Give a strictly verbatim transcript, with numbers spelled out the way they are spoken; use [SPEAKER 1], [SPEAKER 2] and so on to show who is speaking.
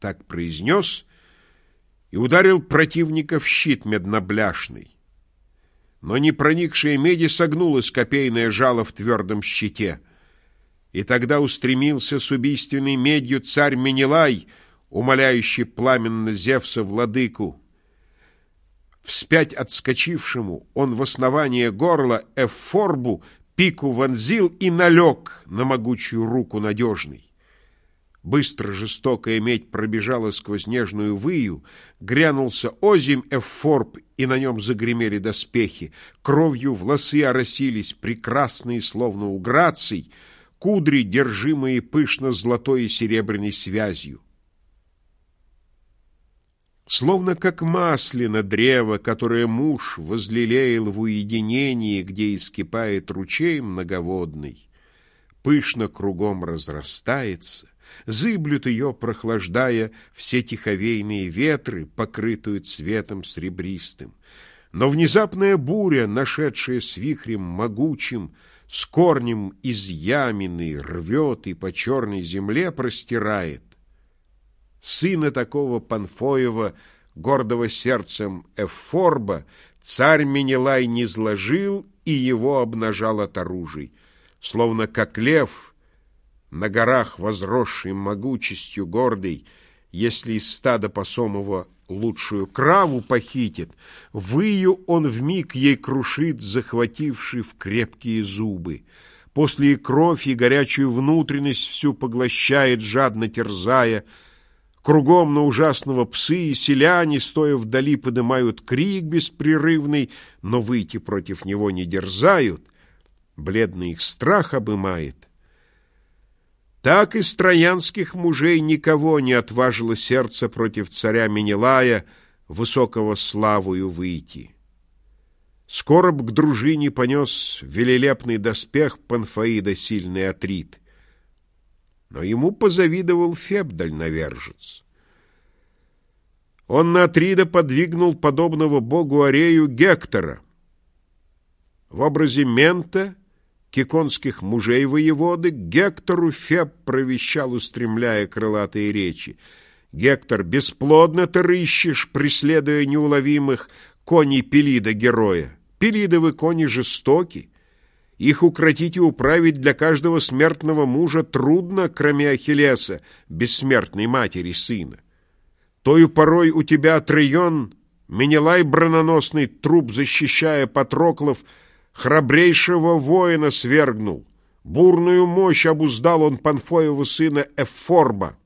[SPEAKER 1] Так произнес и ударил противника в щит меднобляшный. Но не проникшая меди согнулась копейное жало в твердом щите. И тогда устремился с убийственной медью царь Менелай, умоляющий пламенно Зевса владыку. Вспять отскочившему он в основание горла Эфорбу пику вонзил и налег на могучую руку надежный. Быстро жестокая медь пробежала сквозь нежную выю, грянулся озимь Эфорб, и на нем загремели доспехи. Кровью волосы оросились, прекрасные, словно у граций, кудри, держимые пышно золотой и серебряной связью. Словно как маслина древо, которое муж возлелеял в уединении, где искипает ручей многоводный, пышно кругом разрастается, зыблют ее, прохлаждая, все тиховейные ветры, покрытую цветом сребристым. Но внезапная буря, нашедшая с вихрем могучим, с корнем из ямины рвет и по черной земле простирает. Сына такого Панфоева, гордого сердцем Эфорба, царь Менелай не зложил и его обнажал от оружий, словно как лев, на горах возросший могучестью гордый, если из стада посомого лучшую краву похитит, выю он вмиг ей крушит, захвативший в крепкие зубы. После и кровь, и горячую внутренность всю поглощает, жадно терзая. Кругом на ужасного псы и селяне, стоя вдали, подымают крик беспрерывный, но выйти против него не дерзают. Бледный их страх обымает. Так из троянских мужей никого не отважило сердце против царя Менелая высокого славою выйти. Скоро б к дружине понес велелепный доспех Панфаида сильный Атрид. Но ему позавидовал Феб дальновержец. Он на Атрида подвигнул подобного богу Арею Гектора. В образе Мента, киконских мужей воеводы, Гектору Феб провещал, устремляя крылатые речи: «Гектор, бесплодно ты рыщешь, преследуя неуловимых коней Пелида героя. Пелидовы кони жестоки. Их укротить и управить для каждого смертного мужа трудно, кроме Ахиллеса, бессмертной матери сына. Тою порой у тебя, Троен, Менелай брононосный, труп защищая Патроклов, храбрейшего воина свергнул. Бурную мощь обуздал он Панфоева сына Эфорба.